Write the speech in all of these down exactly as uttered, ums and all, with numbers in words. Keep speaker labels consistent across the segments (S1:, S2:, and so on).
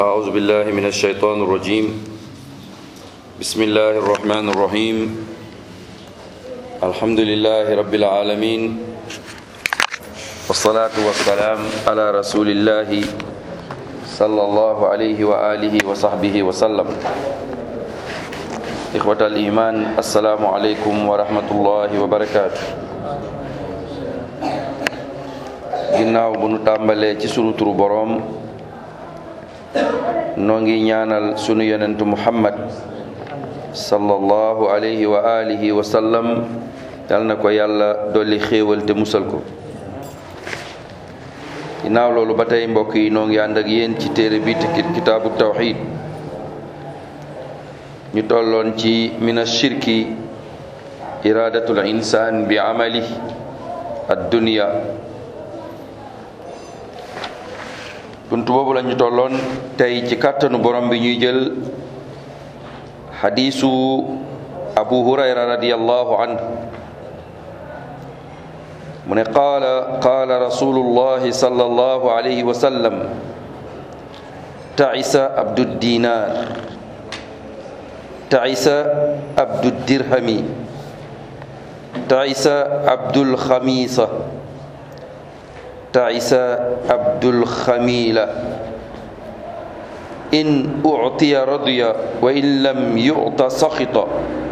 S1: أعوذ بالله من الشيطان الرجيم بسم الله الرحمن الرحيم الحمد لله رب العالمين والصلاة والسلام على رسول الله صلى الله عليه وآله وصحبه وسلم إخوة الإيمان السلام عليكم ورحمة الله وبركاته ginnaaw bu nu tàmbalee ci sunu turu boroom noo ngi ñaanal sunu yonentu muhammad sallallahu alayhi wa alihi wa sallam yal na ko yàlla dolli xéewal te musal ko ginnaaw loolu ba tey mbokk yi noo ngi ànd ak yéen ci téere bi te kitaabu tawxid ñu tolloon ci min ashirki iradatul insaan bi amali ad-dunya buntu boobu la ñu tolloon tey ci kàttanu borom bi ñuy jël xadiisu abu hurayra radiyallahu anhu mu ne qaala qaala rasulullahi sallallahu alayhi wa sallam taisa abdu dinar taisa abdu dirhami taisa abdul xamisa taisa abdul xamila in uctiya radiya wa in lam yucta saxita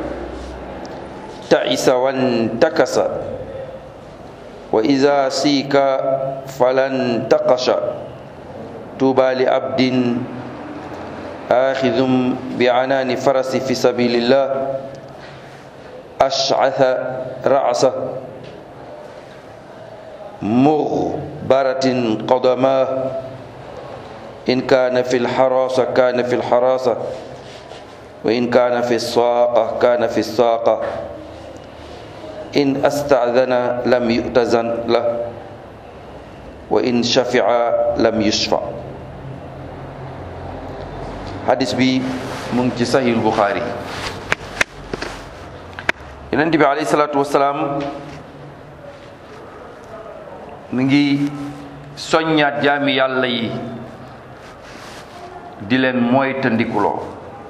S1: taisa wantakasa wa ida siika falan taqasha tuuba li abdin axidum bi anaani farasi fi sabilillah ashcatha racsa mughbaratin qadamah in kaana fi lxarasa kaana fi lxarasa wa in kaana fi saaqa kaana fi saaqa in astadana lam yutazan lah wa in shafica lam yushfa. Hadis bi mu ngi ci Sahih Bukhari. Yonent bi alayhi salaatu wasalaam mi ngi soññaat jaami yàlla yi di leen moytandikuloo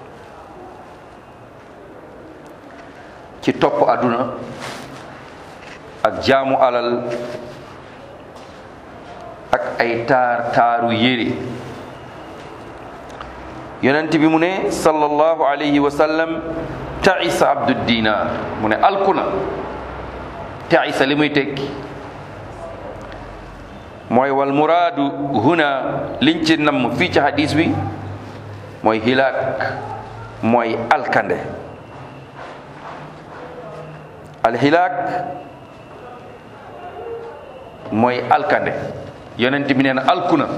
S1: ci topp àdduna ak jaamu alal ak ay taar taaru yére. yonent bi mu ne sallallahu alayhi wa sallam taisa abdu dinar mu ne alkuna taisa li muy tekki mooy wal muraadu huna liñ ci namm fii ci hadis bi mooy hilaak mooy alkande. alhilaak mooy alkande yonent bi nee na alku na.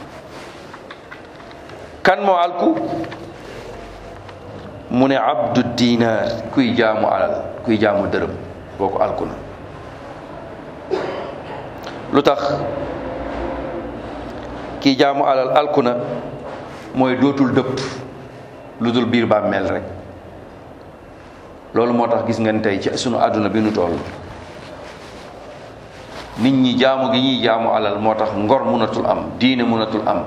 S1: kan moo alku mu ne abdu dinar kuy jaamu alal kuy jaamu dërëm boo ko alku na. lu tax kii jaamu alal alku na mooy dootul dëpp lu dul biir bàmmeel rek. loolu moo tax gis ngeen tey ci sunu àdduna bi nu toll nit ñi jaamu gi ñuy jaamu alal moo tax ngor mënatul am diine mënatul am.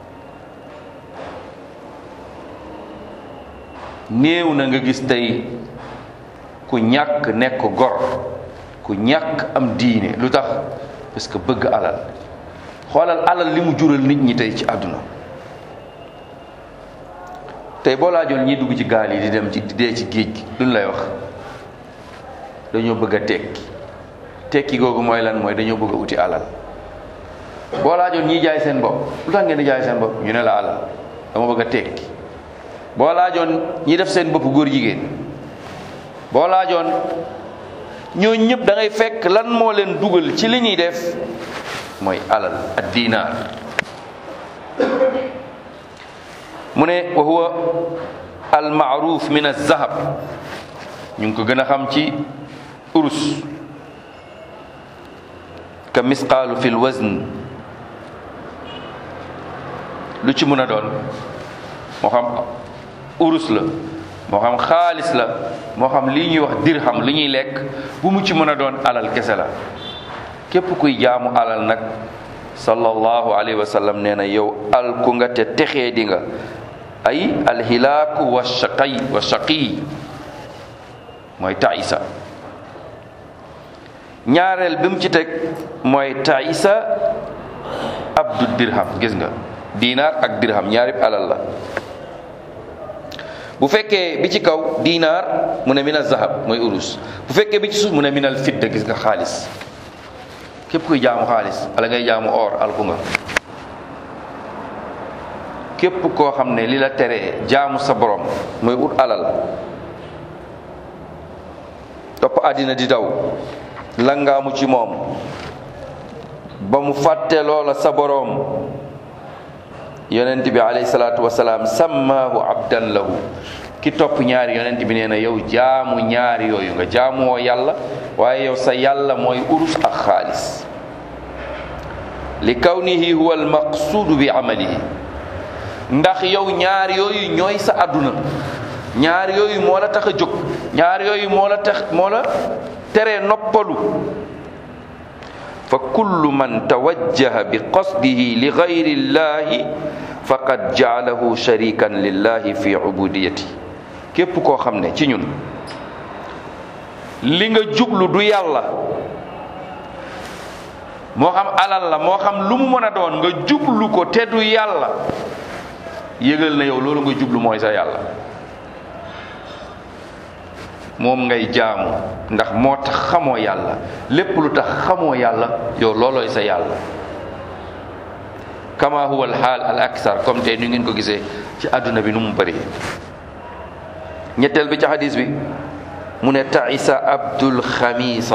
S1: néew na nga gis tey ku ñàkk nekk gor ku ñàkk am diine. lu tax parce que bëgg alal. xoolal alal li mu jural nit ñi tey ci àdduna. tey boo laajoon ñi dugg ci gaal yi di dem ci di dee ci géej gi luñ lay wax dañoo bëgg a tekki tekki googu mooy lan mooy dañoo bëgg a uti alal. boo laajoon ñi jaay seen bopp lu tax ngeen di jaay seen bopp ñu ne la alal dama bëgg a tekki. boo laajoon ñi def seen bopp góor jigéen boo laajoon ñoo ñëpp da ngay fekk lan moo leen dugal ci li ñuy def mooy alal ad diinaar. mu ne wa huwa al ma'ruf min az-zahab ñu ngi ko gën a xam ci urus ka misqaalu fil wazn lu ci mën a doon moo xam urus la moo xam xaalis la moo xam lii ñuy wax dirham li ñuy lekk bu mu ci mën a doon alal kese la. képp kuy jaamu alal nag sallallahu alayhi wa sallam nee na yow alku nga te texee di nga ay alhilaaku wa shaqay wa shaqi mooy taisa. ñaareel bi mu ci teg mooy taisa abdu dirham. gis nga diinaar ak dirham ñaari alal la. bu fekkee bi ci kaw diinaar mu ne minal zahab mooy urus, bu fekkee bi ci suuf mu ne minal fidda. gis nga xaalis, képp kuy jaamu xaalis wala ngay jaamu or alku nga. képp koo xam ne li la teree jaamu sa borom mooy ut alal, topp àddina di daw langaamu ci moom ba mu fàtte loola sa borom, yonent bi alayhi salaatu wasalaam sammaahu abdan lahu. ki topp ñaari yonent bi nee na yow jaamu ñaari yooyu nga jaamuwoo yàlla, waaye yow sa yàlla mooy urus ak xaalis. li kawnihi huwa al maqsuudu bi amalihi, ndax yow ñaari yooyu ñooy sa àdduna, ñaari yooyu moo la tax a jóg, ñaari yooyu moo la tax moo la teree noppalu. fa kullu man tawajjaha bi qasdihi li gayri llahi faqad jaalahu sharikan lillahi fi ubudiyati. képp koo xam ne ci ñun li nga jublu du yàlla, moo xam alal la moo xam lu mu mën a doon, nga jublu ko te du yàlla, yëgal na yow loolu nga jublu mooy sa yàlla, moom ngay jaamu ndax moo tax xamoo yàlla. lépp lu tax xamoo yàlla yow loolooy sa yàlla. kama huwa al xaal al aksar, comme tey ni ngeen ko gisee ci àdduna bi nu mu bëri. ñetteel bi ci xadis bi mu ne taisa abdul xamisa,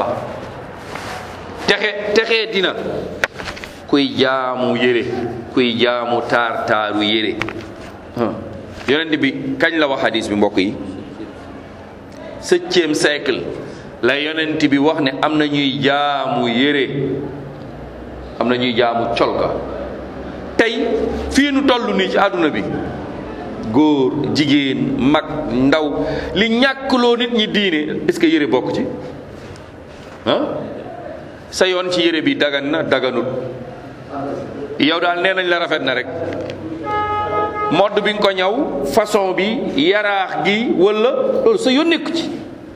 S1: texe texe dina kuy jaamu yére, kuy jaamu taar taaru yére. yonent bi kañ la wax xadis bi mbokk yi? septième siècle la yonent bi wax ne am na ñuy jaamu yére, am na ñuy jaamu colka. tey fii nu toll nii ci àdduna bi, góor jigéen mag ndaw, li ñàkkloo nit ñi diine, est-ce que yére bokk ci? ah sa yoon ci yére bi dagan na daganut, yow daal nee nañ la rafet na rek. modd bi nga ko ñaw, façon bi, yaraax gi wala loolu sa yoon nekku ci.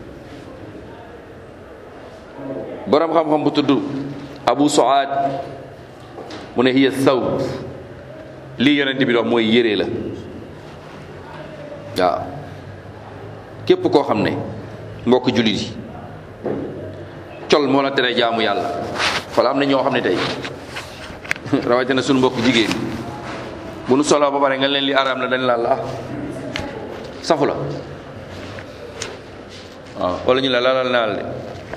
S1: borom xam-xam bu tudd Abu Suaad mu ne hiya thawb, lii yonent bi dox mooy yére la. waaw képp koo xam ne mbokk jullit yi col moo la tere jaamu yàlla. wala am na ñoo xam ne tey rawatina suñu mbokk jigéen bu nu solo ba pare nga leen li araam la dañ laal la ah safu la waaw, wala ñu la lalal naal de.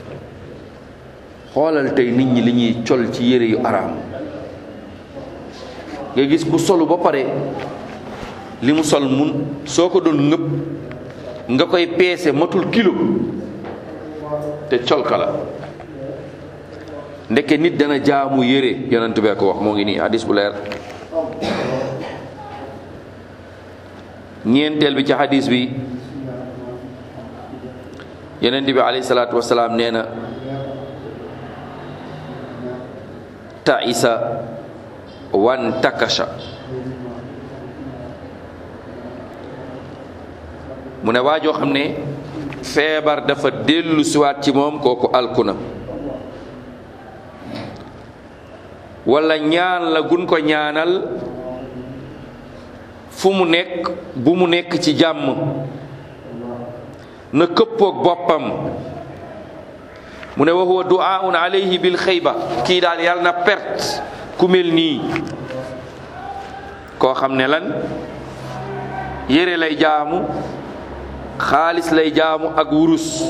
S1: xoolal tey nit ñi li ñuy col ci yére yu araam, nga gis ku solu ba pare li mu sol mun soo ko doon ngëpp nga koy peese matul kilo, te colka la. ndeke nit dana jaamu yére, yonent bee ko wax, moo ngi nii hadis bu leer. ñeenteel bi ci hadis bi yonent bi alayhi salaatu wasalaam nee na taisa wan takasha, mu ne waajoo xam ne feebar dafa dellu siwaat ci moom, kooku alkuna. wala ñaan la gun ko ñaanal fu mu nekk bu mu nekk ci jàmm, na këppoog boppam. mu ne wa huwa du'aun alayhi bil xayba, kii daal yàlla na perte ku mel nii, koo xam ne lan yére lay jaamu, xaalis lay jaamu ak wurus.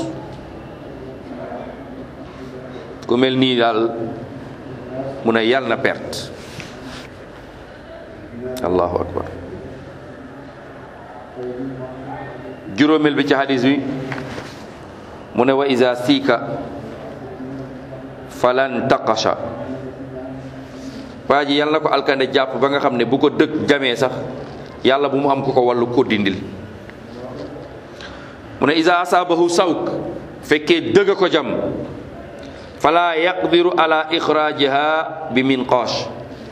S1: ku mel nii daal mu ne yàlla na perte. allahu akbar. juróomeel bi ci hadis bi mu ne wa iza siika falan taqasha, waa ji yàlla na ko alkande jàpp ba nga xam ne bu ko dëkk jamee sax yàlla bu mu am ku ko wàllu ko dindil. mu ne iza asaabahu sawk, fekkee dëgg ko jam, fala yaqdiru ala ixrajiha bi minqash,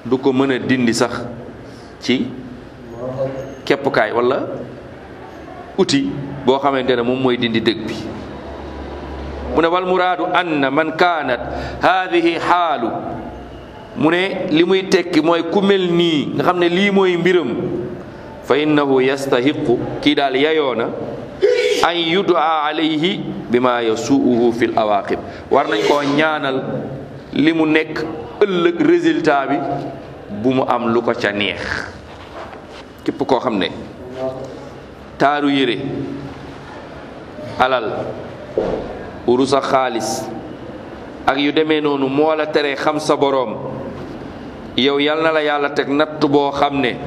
S1: du ko mën a dindi sax ci keppukaay wala outil boo xamante ne moom mooy dindi dëgg bi. mu ne wal muraadu anna man kaanat haadihi xaalu mu ne li muy tekki mooy ku mel nii nga xam ne lii mooy mbiram fa innahu yastahiqu kii daal yayoona an yudaa alayhi bima yasuuhu fi l awaqib war nañ koo ñaanal li mu nekk ëllëg résultat bi bu mu am lu ko ca neex. képp koo xam ne taaru yére alal urus ak xaalis ak yu demee noonu moo la tere xam sa boroom yow yal na la yàlla teg natt boo xam ne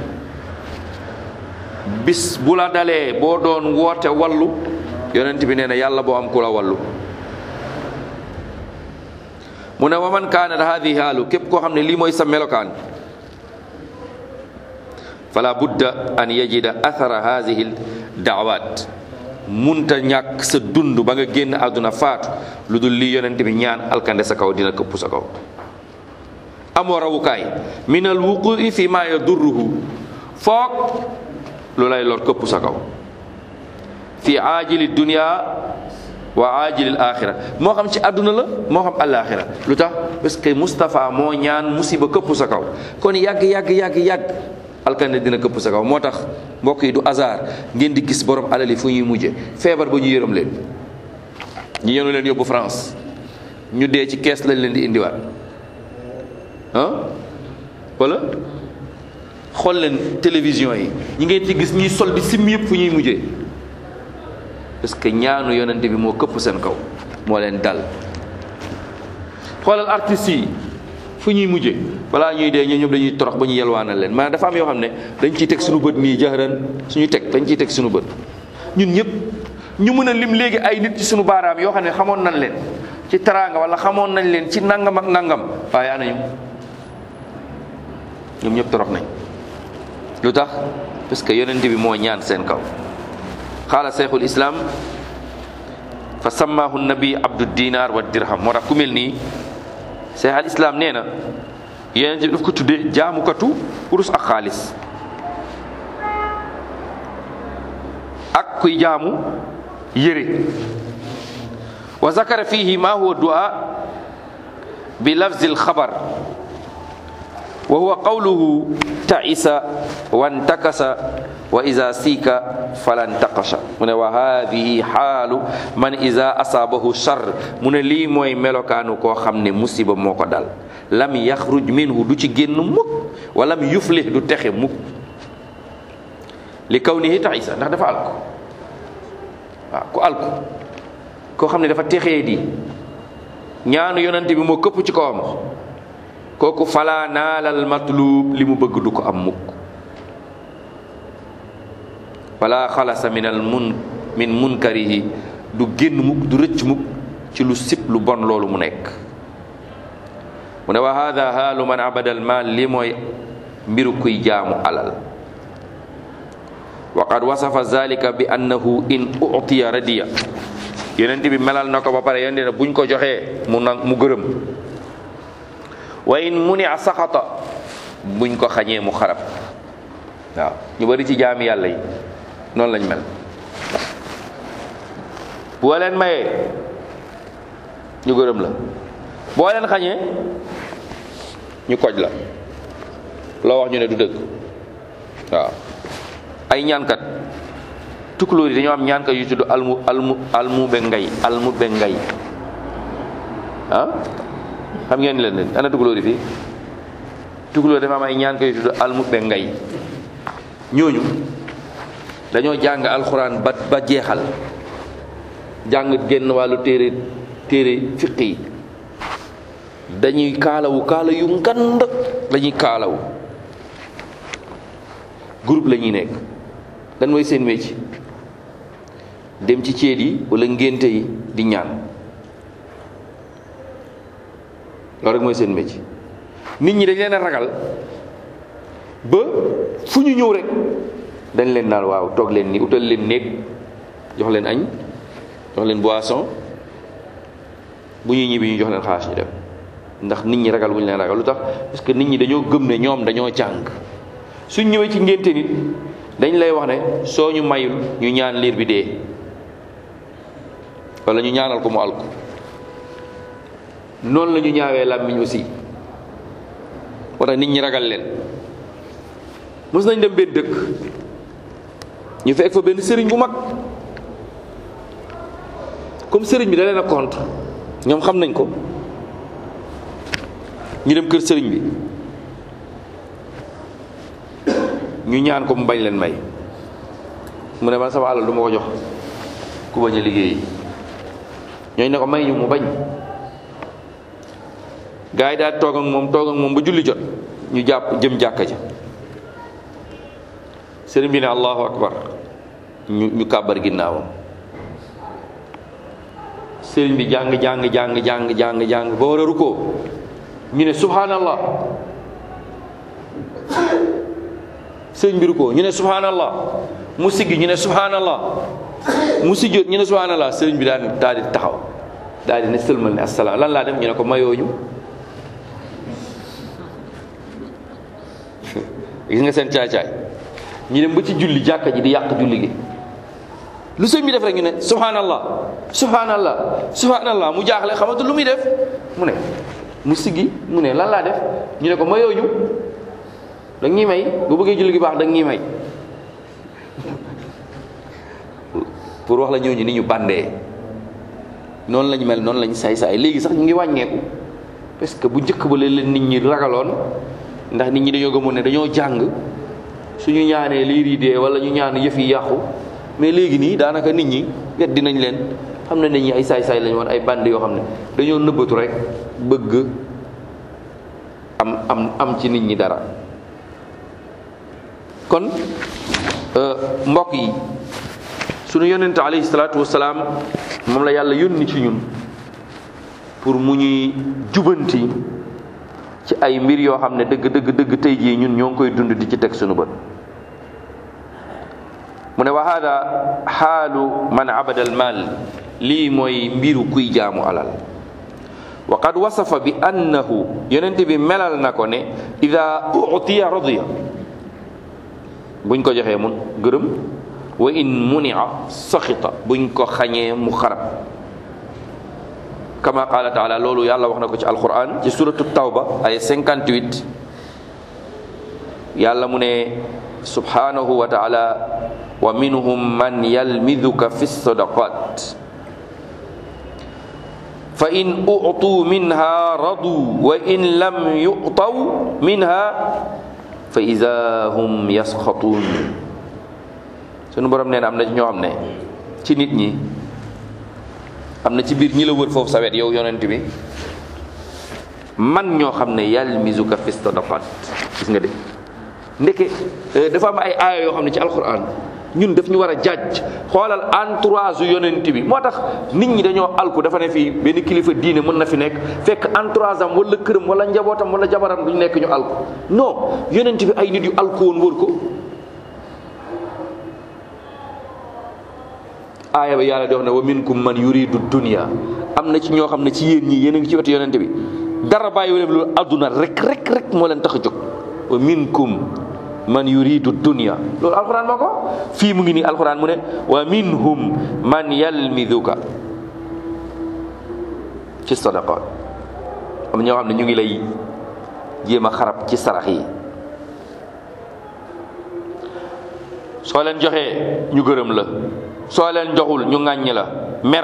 S1: bis bu la dalee boo doon woote wallu yonent bi nee na yàlla boo am ku la wallu. mu ne wa man kaanat haadihi haalu képp koo xam ne lii mooy sa melokaan fala budda an yajida athara haadihi daawaat munta ñàkk sa dund ba nga génn àdduna faatu lu dul lii yonent bi ñaan alkande sa kaw dina këpp sa kaw. amoo rawukaay min al wuqu'i fi ma yadurruhu foog lu lay lor këpp sa kaw fi aajili dunya wa aajili axira moo xam ci àdduna la moo xam alaxira lu tax parce que Moustapha moo ñaan musiba këpp sa kaw kon yàgg yàgg yàgg yàgg alkande dina këpp sa kaw. moo tax mbokk yi du hasard ngeen di gis borom alal yi fu ñuy mujje feebar ba ñu yërëm leen ñu yenu leen yóbbu France ñu dee ci kees lañ leen di indiwaat ah wala xool leen télévision yi ñi ngeen ci gis ñuy sol di sim yëpp fu ñuy mujjee parce que ñaanu yonente bi moo këpp seen kaw moo leen dal. xoolal artistes yi fu ñuy mujjee balaa ñuy dee ñoom ñëpp dañuy torox ba ñu yelwaanal leen maanaam dafa am yoo xam ne dañ ciy teg suñu bët nii jaxaran suñu teg dañ ciy teg suñu bët ñun ñëpp ñu mën a lim léegi ay nit ci suñu baaraam yoo xam ne xamoon nañ leen ci teraanga wala xamoon nañ leen ci nangam ak nangam waaye anañu ñoom ñëpp torox nañ. lu tax parce que yonent bi moo ñaan seen kaw. qaala cheikhul islam fa sammaahu nabi abdu dinar wa dirham moo tax ku mel nii cheikh al islam nee na yonent bi daf ko tuddee jaamukatu urus ak xaalis ak kuy jaamu yére. wa zakara fihi ma huwa du'a bi lafzil xabar wa huwa qawluhu ta'isa wantakasa wa iza siika falantaqasha mu ne wa haadihi xaalu man iza asaabahu shar mu ne lii mooy melokaanu koo xam ne musiba moo ko dal lam yaxruj minhu du ci génn mukk wa lam yuflih du texe mukk li kawnihi ta'isa ndax dafa alko waaw ku alko koo xam ne dafa texee di ñaanu yonante bi moo këpp ci kawam kooku fala naalal matlub li mu bëgg du ko am mukk wala xalasa min al mun min munkarihi du génn mukk du rëcc mukk ci lu sib lu bon loolu mu nekk. mu ne wa hada haalu man abada al maal li mooy mbiru kuy jaamu alal wa qad wasafa zalika bi annahu in utiya radiya yonent bi melal na ko ba pare yonent ne buñ ko joxee mu nang mu gërëm wa in muni a saxata buñ ko xañee mu xarab waaw ñu bari ci jaami yàlla yi noonu lañ mel boo leen mayee ñu gërëm la boo leen xañee ñu koj la loo wax ñu ne du dëgg waaw ay ñaankat tukulóor yi dañoo am ñaankat yu tudd almu almu almu be ngay almu be ngay ah xam ngeen leen leen ana tukulóor yi fii tukulóor dafa am ay ñaankat yu tudd almu be ngay ñooñu dañoo jàng alxuraan ba ba jeexal jàng génn wàllu téere téere fiq yi dañuy kaalawu kaala yu ngand lañuy kaalawu groupe la ñuy nekk dan mooy seen métier dem ci céet yi wala ngénte yi di ñaan loolu rek mooy seen métier nit ñi dañ leen a ragal ba fu ñu ñëw rek dañ leen naan waaw toog leen ni utal leen néeg jox leen añ jox leen boisson bu ñuy ñibbi ñu jox leen xaalis ñu dem ndax nit ñi ragal wuñ leen ragal lu tax parce que nit ñi dañoo gëm ne ñoom dañoo jàng. suñ ñëwee ci ngénte nit dañ lay wax ne soo ñu mayul ñu ñaan liir bi dee wala ñu ñaanal ko mu alku noonu la ñu ñaawee làmmiñ aussi moo tax nit ñi ragal leen. mos nañ dem benn dëkk ñu fekk fa benn sëriñ bu mag comme sëriñ bi da leen a contre ñoom xam nañ ko ñu dem kër sëriñ bi ñu ñaan ko mu bañ leen may mu ne man sama alal du ma ko jox ku bañ a liggéey ñooñu ne ko may ñu mu bañ gaa yi daal toog ak moom toog ak moom ba julli jot ñu jàpp jëm jàkka ja sëriñ bi ne allahu akbar ñu ñu kàbbar ginnaawam sëriñ bi jàng jàng jàng jàng jàng jàng ba war a rukkoo ñu ne subhanallah sëriñ bi rukkoo ñu ne subhanallah mu siggi ñu ne subhanallah mu sujjóot ñu ne subhanallah sëriñ bi daal daal di taxaw daal di ne sëlmal ne assalaam lan laa def ñu ne ko mayooñu gis nga seen caay-caay ñu dem ba ci julli jàkka ji di yàq julli gi lu sëñ bi def rek ñu ne subhanallah subhanallah subhanallah mu jaaxle xamatu lu muy def mu ne mu siggi mu ne lan laa def ñu ne ko mayooñu da ñuy may bu bëggee julli gi baax da ñuy may pour wax la ñooñu ni ñu bandee noonu lañu mel noonu lañu saay saay léegi sax ñu ngi wàññeeku parce que bu njëkk ba leen nit ñi ragaloon ndax nit ñi dañoo gëmoon ne dañoo jàng suñu ñaanee liir yi dee wala ñu ñaan yëf yi yàqu mais léegi nii daanaka nit ñi wet dinañ leen xam ne nit ñi ay saay saay lañu woon ay band yoo xam ne dañoo nëbbatu rek bëgg am am am ci nit ñi dara. kon mbokk yi sunu yonent alayhi salaatu wasalaam moom la yàlla yónni ci ñun pour mu ñuy jubanti ci ay mbir yoo xam ne dëgg dëgg dëgg tey jii ñun ñoo ngi koy dund di ci teg sunu bët mu ne wa hada xaalu man abada al mal lii mooy mbiru kuy jaamu alal wa qad wasafa bi annahu yonent bi melal na ko ne ida utiya radiya buñ ko joxee mun gërëm wa in munia saxita buñ ko xañee mu xarab kama qaala taala loolu yàlla wax na ko ci alquran ci suratu tawba ay cinquante-huit yàlla mu ne subhanahu wa taala wa minhum man yalmiduka fi sadaqat fa in utu minha radu wa in lam yu'taw minha fa iza hum yasxatuun sunu borom nee na am na ci ñoo xam ne ci nit ñi am na ci biir ñi la wër foofu sawet yow yonent bi man ñoo xam ne yalmizuka fi sadaqat gis nga de ndeke dafa am ay aaya yoo xam ne ci alquran ñun daf ñu war a jaaj xoolal entourage yonent bi moo tax nit ñi dañoo alku dafa ne fii benn kilifa diine mën na fi nekk fekk entourage am wala këram wala njabootam wala jabaram duñ nekk ñu alku non yonent bi ay nit yu alku woon wër ko aaya ba yàlla di wax ne wa minkum man yuridu dunya am na ci ñoo xam ne ci yéen ñi yéen a ngi ci wetu yonent bi dara bàyyi leen loolu adduna rek rek rek moo leen tax a jóg wa minkum man yuridu dunya loolu alquran moo ko fii mu ngi nii alquran mu ne wa minhum man yalmiduka ci sadaqat am ñoo xam ne ñu ngi lay jéem a xarab ci sarax yi soo leen joxee ñu gërëm la soo leen joxul ñu ŋàññ la mer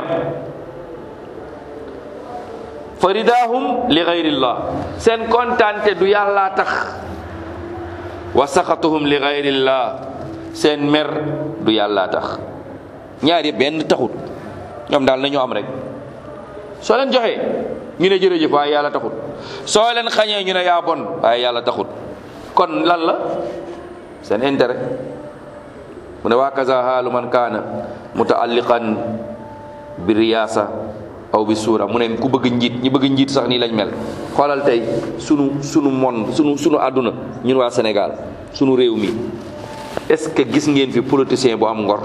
S1: faridahum li gayrillah seen kontaante du yàlla tax wa saxatuhum li gayrillah seen mer du yàlla tax ñaar yëpp benn taxut ñoom daal nañu am rek soo leen joxee ñu ne jërëjëf waaye yàlla taxut soo leen xañee ñu ne yaa bon waaye yàlla taxut kon lan la seen intérêt mu ne waa kaza haalu man kaana mutaalliqan bi riyaasa aw bi suura mu ne ku bëgg njiit ñi bëgg njiit sax nii lañ mel xoolal tey sunu sunu monde sunu sunu àdduna ñun waa Sénégal sunu réew mi est-ce que gis ngeen fi politicien bu am ngor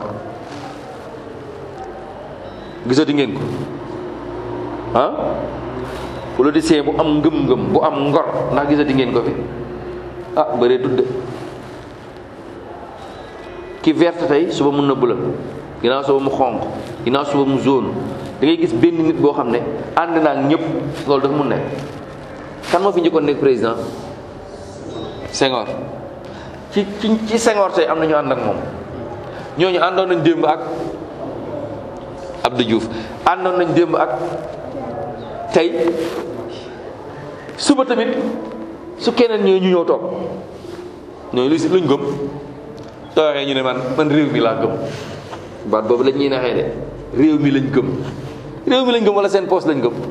S1: gisati ngeen ko ah politicien bu am ngëm-ngëm bu am ngor ndax gisati ngeen ko fi ah bëree tudde ki verte tey suba mun na bula ginnaaw suba mu xonq ginnaaw suba mu jaune da ngay gis benn nit boo xam ne ànd naa ak ñëpp loolu dafa mun nekk. kan moo fi njëkkoon nekk président Senghor ci ci ci Senghor tey am na ñu ànd ak moom ñooñu àndoon nañ démb ak Abdou Diouf àndoon nañ démb ak tey suba tamit su keneen ñëwee ñu ñëw toog ñooñu lu si luñ gëm soo waxee ñu ne man man réew mi laa gëm baat boobu lañ ñuy naxee de réew mi lañ gëm réew mi lañ gëm wala seen poste lañ gëm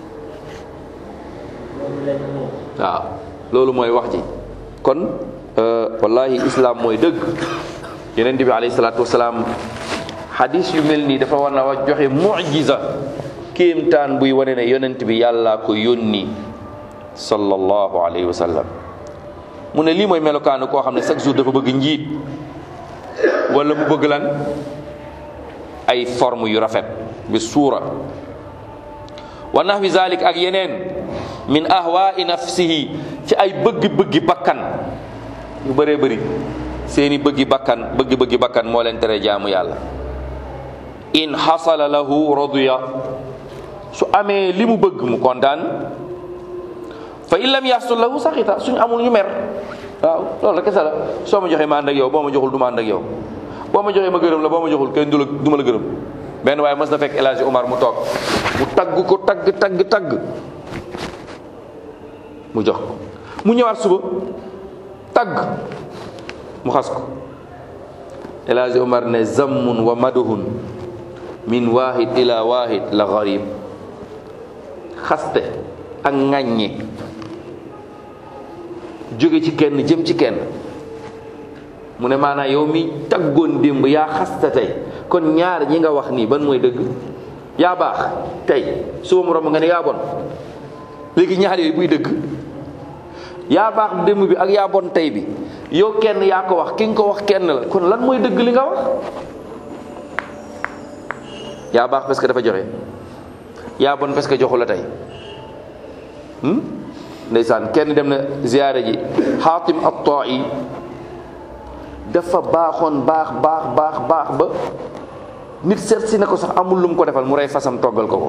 S1: waaw loolu mooy wax ji kon wallahi islam mooy dëgg yonent bi alayhi salaatu wasalaam hadis yu mel nii dafa war na wax joxe mu'jiza kéemtaan buy wane ne yonent bi yàllaa ko yónni sallallahu alayhi wa sallam mu ne lii mooy melokaanu koo xam ne chaque jour dafa bëgg njiit wala mu bëgg lan ay forme yu rafet bi suura wa nahwi zalik ak yeneen min ahwaai nafsihi ci ay bëgg-bëggi bakkan yu bëree bëri seeni bëggi bakkan bëgg-bëggi bakkan moo leen tere jaamu yàlla in xasala lahu radiya su amee li mu bëgg mu kontaan fa in lam yaxsul lahu saxita suñ amul ñu mer waaw loolu la kese la soo ma joxee ma ànd ak yow boo ma joxul du ma ànd ak yow boo ma joxee ma gërëm la boo ma joxul kenn du la du ma la gërëm benn waaye mas na fekk El Hadji Omar mu toog mu tagg ko tagg tagg tagg mu jox ko mu ñëwaat suba tagg mu xas ko El Hadji Omar ne zammun wa maduhun min wahid ila wahid la gharib xaste ak ŋàññe jóge ci kenn jëm ci kenn mu ne maanaam yow mi taggoon démb yaa xaste tey kon ñaar ñi nga wax nii ban mooy dëgg yaa baax tey suba mu romb nga ne yaa bon léegi ñaar yooyu buy dëgg yaa baax démb bi ak yaa bon tey bi yow kenn yaa ko wax ki nga ko wax kenn la kon lan mooy dëgg li nga wax yaa baax parce que dafa joxe yaa bon parce que joxu la tey ndeysaan kenn dem na ziyaare ji Xaatim at-Taa'i dafa baaxoon baax baax baax baax ba nit seet si na ko sax amul lu mu ko defal mu rey fasam toggal ko ko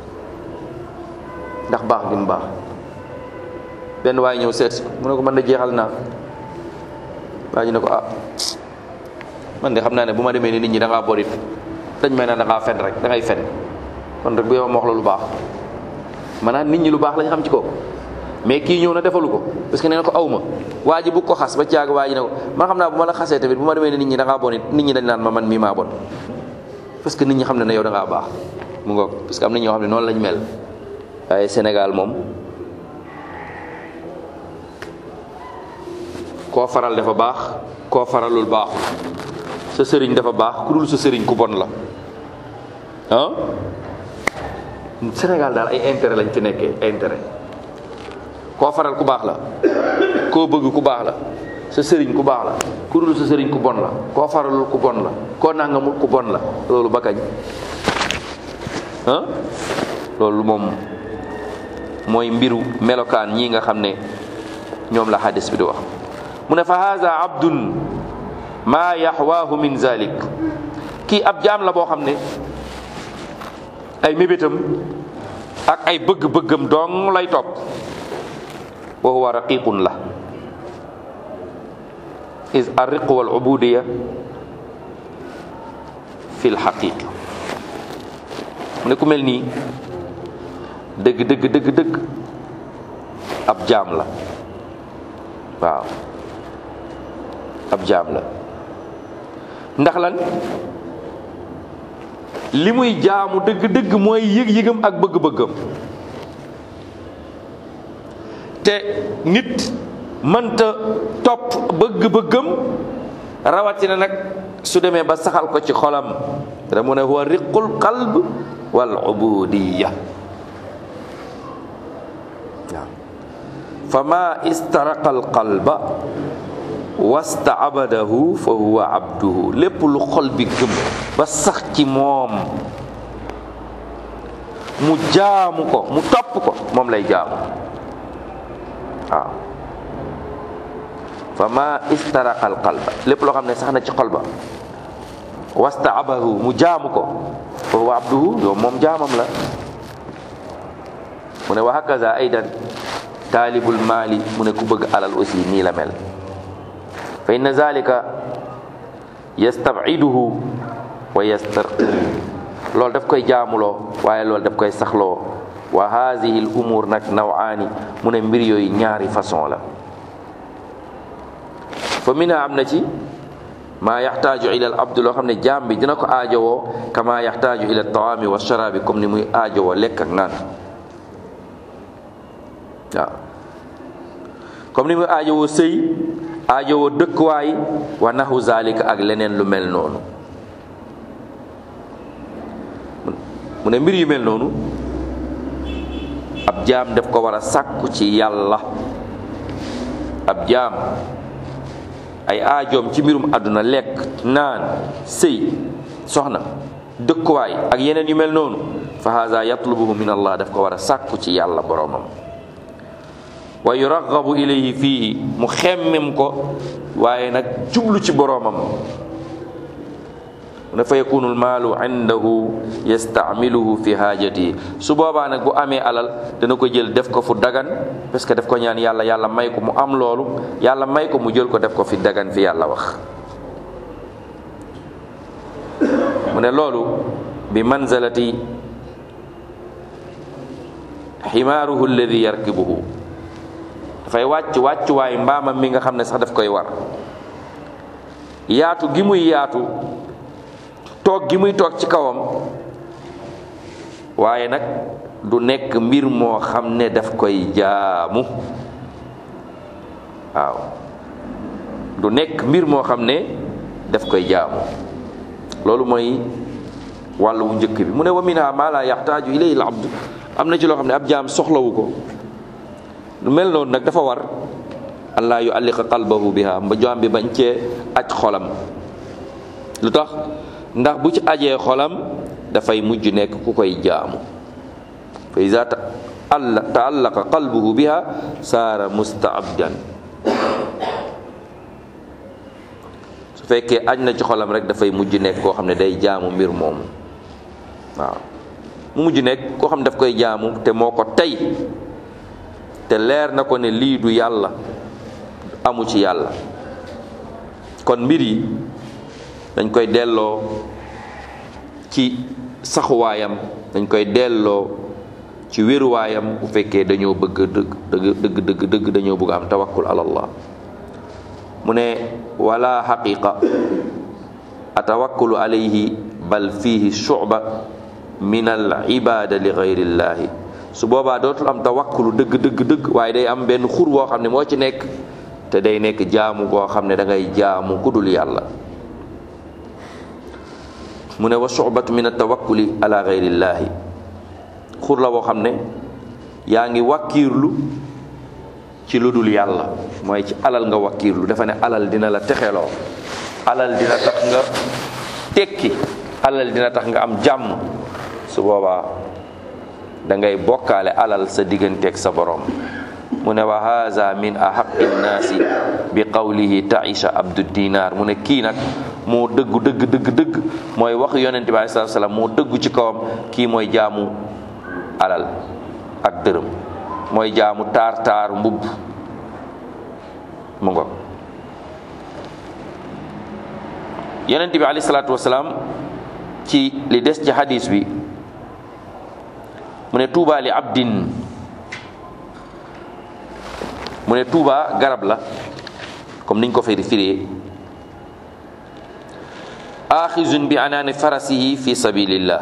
S1: ndax baax gi mu baax benn waaye ñëw seet si mu ne ko man de jeexal naa waa ji ne ko ah man de xam naa ne bu ma demee ni nit ñi da ngaa borit dañ may naan da ngaa fen rek da ngay fen kon rek bu yow ma wax la lu baax maanaam nit ñi lu baax lañ xam ci ko mais kii ñëw na defalu ko parce que nee na ko aw ma waa ji bu ko xas ba caag waa ji ne ko man xam naa bu ma la xasee tamit bu ma demee ne nit ñi da ngaa bon it nit ñi dañ naan ma man mii maa bon parce que nit ñi xam ne ne yow da ngaa baax mu ngoog parce que am na ñoo xam ne noonu lañ mel waaye Sénégal moom koo faral dafa baax koo faralul baaxul sa sëriñ dafa baax ku dul sa sëriñ ku bon la ah Sénégal daal ay intérêt lañ fi nekkee intérêt koo faral ku baax la koo bëgg ku baax la sa sëriñ ku baax la ku dul sa sëriñ ku bon la koo faralul ku bon la koo nangamul ku bon la loolu ba kañ ah loolu moom mooy mbiru melokaan ñii nga xam ne ñoom la hadis bi di wax mu ne fa haza abdun maa yaxwaahu min zalik kii ab jaam la boo xam ne ay mébétam ak ay bëgg-bëggam dong lay topp wa huwa raqiqun la is arriq wal ubudiya fi lxaqiqa mu ne ku mel nii dëgg dëgg dëgg dëgg ab jaam la waaw ab jaam la ndax lan li muy jaamu dëgg-dëgg mooy yëg-yëgam ak bëgg-bëggam te nit mënta topp bëgg-bëggam rawatina nag su demee ba saxal ko ci xolam da mu ne huwa riqul qalb wal ubudiyya waaw fa ma istaraqa al qalba wastaabadahu fa huwa abduhu lépp lu xol bi gëm ba sax ci moom mu jaamu ko mu topp ko moom lay jaamu waaw fa ma istaraqa al qalba lépp loo xam ne sax na ci xol ba wastaabahu mu jaamu ko fa huwa abduhu yow moom jaamam la mu ne wa hakaza aydan taalibul maali mu ne ku bëgg alal aussi nii la mel fa inna zalika yastabiduhu wa yastarqibu loolu daf koy jaamuloo waaye loolu daf koy saxloo wa haadihi l umuur nag nawaani mu ne mbir yooyu ñaari façon la fa mina am na ci maa yaxtaaju ila al abdu loo xam ne jaam bi dina ko aajowoo kama yaxtaaju ila taami wa sharaabi comme ni muy aajowoo lekk ak naan waaw comme ni muy aajowoo sëy aajowoo dëkkuwaay wa nahu zalika ak leneen lu mel noonu mu ne mbir yu mel noonu ab jaam daf ko war a sàkku ci yàlla ab jaam ay aajoom ci mbirum àdduna lekk naan sëy soxna dëkkuwaay ak yeneen yu mel noonu fa haza yatlubuhu min allah daf ko war a sàkku ci yàlla boromam wa yuraghabu ilayhi fiihi mu xemmem ko waaye nag jublu ci boromam mu ne fa yakunu almaalu indahu yastamiluhu fi haajati su boobaa nag bu amee alal dana ko jël def ko fu dagan parce que daf ko ñaan yàlla yàlla may ko mu am loolu yàlla may ko mu jël ko def ko fi dagan fi yàlla wax mu ne loolu bi manzalati ximaaruhu alladi yarkibuhu dafay wàcc wàccuwaay mbaamam mi nga xam ne sax daf koy war yaatu gi muy yaatu toog gi muy toog ci kawam waaye nag du nekk mbir moo xam ne daf koy jaamu waaw du nekk mbir moo xam ne daf koy jaamu loolu mooy wàllu wu njëkk bi mu ne wa minha ma la yaxtaaju ilayhi al abd am na ci loo xam ne ab jaam soxlawu ko lu mel noonu nag dafa war an laa yualliqa qalbahu biha mba jaam bi bañ cee aj xolam lu tax ndax bu ci ajee xolam dafay mujj nekk ku koy jaamu fa iza taallaqa qalbuhu biha saara mustaabdan su fekkee aj na ci xolam rek dafay mujj nekk koo xam ne day jaamu mbir moomu waaw mu mujj nekk koo xam ne daf koy jaamu te moo ko tey te leer na ko ne lii du yàlla amu ci yàlla kon mbir yi dañ koy delloo ci saxuwaayam dañ koy delloo ci wéruwaayam bu fekkee dañoo bëgg dëgg dëgg dëgg dëgg dañoo bëgg am tawakkul ala allah mu ne wala xaqiqa atawakkulu alayhi bal fihi shu'ba min al ibada li gayrillahi su boobaa dootul am tawakkulu dëgg dëgg dëgg waaye day am benn xur boo xam ne moo ci nekk te day nekk jaamu boo xam ne da ngay jaamu ku dul yàlla mu ne wa shu'batu min at-tawakkuli ala ghayrillaahi xur la boo xam ne yaa ngi wakkiirlu ci lu dul yàlla mooy ci alal nga wakkiirlu dafa ne alal dina la texeloo alal dina tax nga tekki alal dina tax nga am jàmm su boobaa da ngay bokkaale alal sa digganteeg sa borom mu ne wa haza min ahaqi nnaasi bi qawlihi taisha abdu dinar mu ne kii nag moo dëggu dëgg dëgg dëgg mooy wax yonente bi alayhi salaam moo dëggu ci kawam kii mooy jaamu alal ak dërëm mooy jaamu taar taar mbubb mu ngo yonente bi alayhi salaatu wasalaam ci li des ci hadis bi mu ne tuuba li abdin mu ne tuuba garab la comme niñ ko fay firee axizun bi anaani farasihi fi sabilillah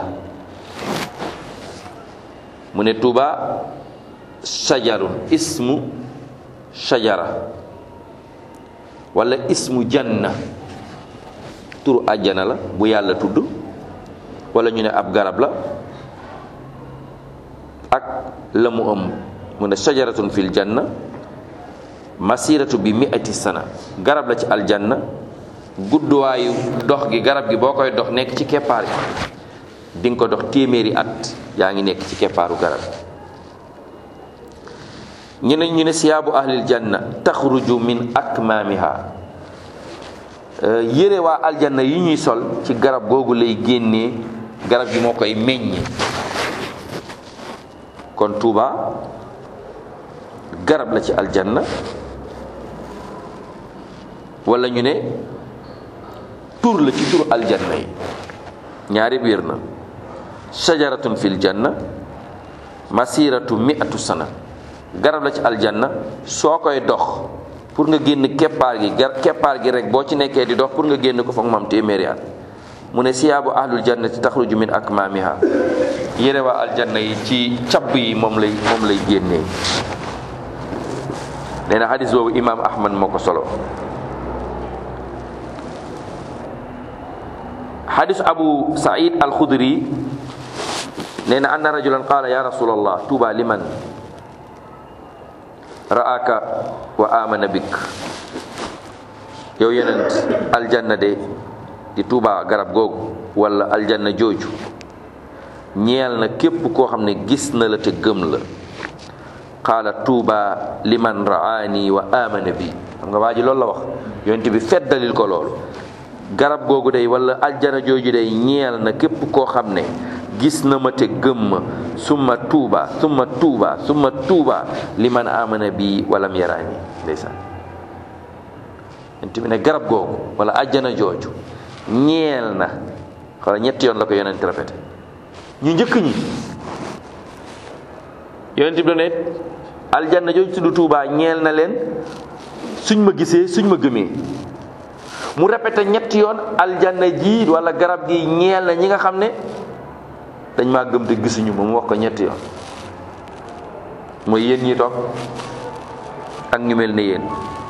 S1: mu ne tuuba shajarun ismu shajara wala ismu janna turu àjjana la bu yàlla tudd wala ñu ne ab garab la ak la mu ëmb mu ne shajaratun fil janna masiratu bi mi'ati sana garab la ci aljanna gudduwaayu dox gi garab gi boo koy dox nekk ci keppaar gi di nga ko dox téeméeri at yaa ngi nekk ci keppaaru garab. ñu ne ñu ne siyaabu ahlil janna taxruju min akmaamiha, yére waa aljanna yi ñuy sol ci garab googu lay génnee, garab gi moo koy meññe. kon Tuuba garab la ci aljanna, wala ñu ne tur la ci turu aljanna yi. ñaari biir na shajaratun fil janna masiratu mi'atu sana, garab la ci aljanna, soo koy dox pour nga génn keppaar gi gar keppaar gi rek boo ci nekkee di dox pour nga génn ko foog mu am téeméeri at. mu ne siyaabu ahlul jannati taxruju min akmaamiha, yére waa aljanna yi ci cabb yi moom lay moom lay génnee. nee na xadis boobu imaam Ahmad moo ko solo. xadis Abu Saïd al-Khudri nee na anna rajulan qaala ya rasulallah tuuba liman ra'aka wa amana bik. yow yonent, aljanna de di Tuuba garab googu wala aljanna jooju ñeel na képp koo xam ne gis na la te gëm la. qaala Tuuba liman ra'ani wa amana bi. xam nga waa ji loolu la wax, yonent bi feddalil ko loolu. garab googu day wala aljanna jooju day ñeel na képp koo xam ne gis na ma te gëm ma. summa tuuba summa tuuba summa tuuba liman amana bi walam yaraani. ndeysaan yonent bi ne garab googu wala aljanna jooju ñeel na, xala ñetti yoon la ko yonent répété. ñu njëkk ñi yonent bi ne aljanna jooju tudd Tuuba ñeel na leen suñ ma gisee suñ ma gëmee. mu répété ñetti yoon aljanna ji wala garab gi ñeel na ñi nga xam ne dañ maa gëm te gisuñu ma. mu wax ko ñetti yoon. mooy yéen ñi toog ak ñu mel ne yéen.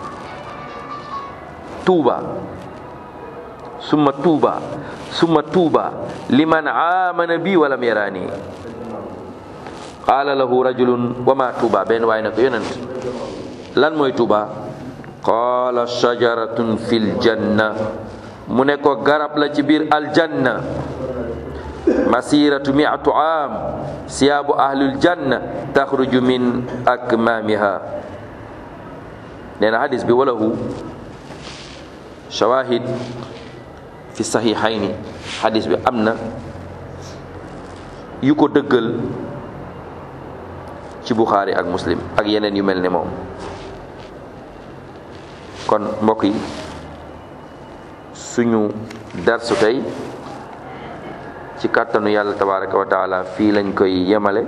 S1: Tuuba summa tuuba summa tuuba liman amana bi walam yaraani. qaala lahu rajulun wa ma tuuba. benn waay na ko yonent lan mooy Tuuba. qaala shajaratun fil janna. mu ne ko garab la ci biir aljanna. masiratu mi'atu aam siyaabu ahlul janna taxruju min akmaamiha. nee na hadis bi walahu shawahid fi sahihayni. hadis bi am na yu ko dëggal ci Bukhari ak Muslim ak yeneen yu mel ne moom. kon mbokk yi suñu darsu tey ci kàttanu yàlla tabaraka wa taala fii lañ koy yemale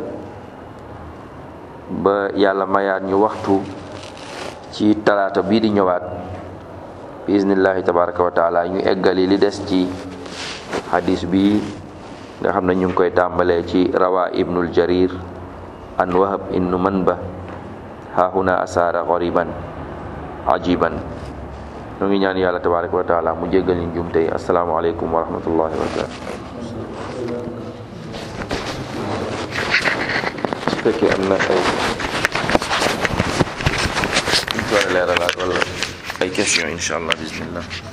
S1: ba yàlla mayaat ñu waxtu ci talaata bii di ñëwaat bi iznillahi tabaraka wa taala ñu eggali li des ci hadis bi nga xam ne ñu ngi koy tàmbalee ci rawa ibnul jarir an wahab ibnu manba hahuna asara ghariban ajiban. ñu ngi ñaan yàlla tabaraka wa taala mu jéggal ñu jum tey. assalaamu aleykum wa rahmatullahi wa barakatuh. su fekkee am na ay ñu war a leeralaat wala ay question insha allah bismillah.